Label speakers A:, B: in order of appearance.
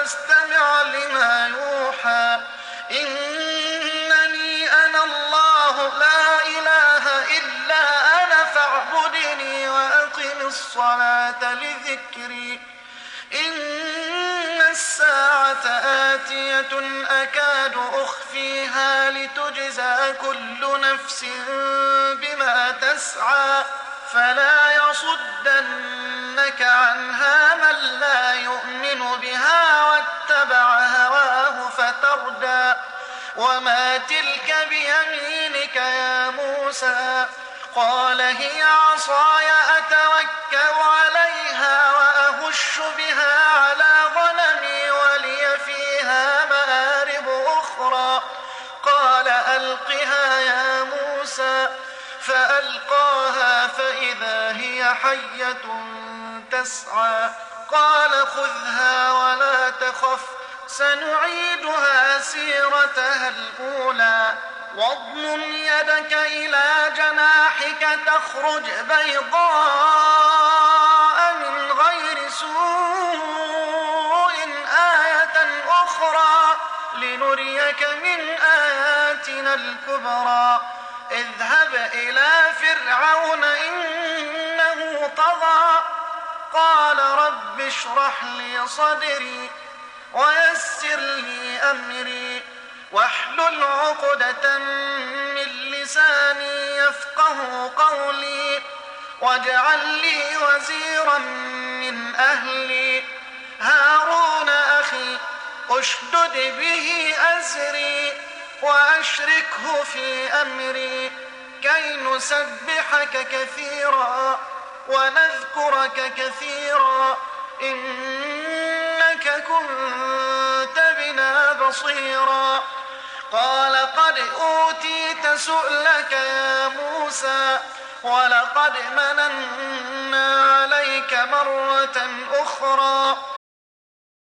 A: فاستمع لما يوحى إنني أنا الله لا إله إلا أنا فاعبدني وأقم الصلاة لذكري إن الساعة آتية أكاد أخفيها لتجزى كل نفس بما تسعى فلا يصدنك عنها من لا يؤمن بها واتبع هواه فتردى وما تلك بيمينك يا موسى قال هي عصاي أتوكل عليها وأهش بها على غنمي ولي فيها مآرب أخرى قال ألقها يا موسى فألقاها فإذا هي حية تسعى قال خذها ولا تخف سنعيدها سيرتها الأولى واضمم يدك إلى جناحك تخرج بيضاء من غير سوء آية أخرى لنريك من آياتنا الكبرى اذهب إلى فرعون إنه طغى قال رب اشرح لي صدري ويسر لي أمري واحلل عقدة من لساني يفقه قولي واجعل لي وزيرا من أهلي هارون أخي اشدد به أزري وأشركه في أمري كي نسبحك كثيرا ونذكرك كثيرا إنك كنت بنا بصيرا قال قد أوتيت سؤلك يا موسى ولقد مننا عليك مرة أخرى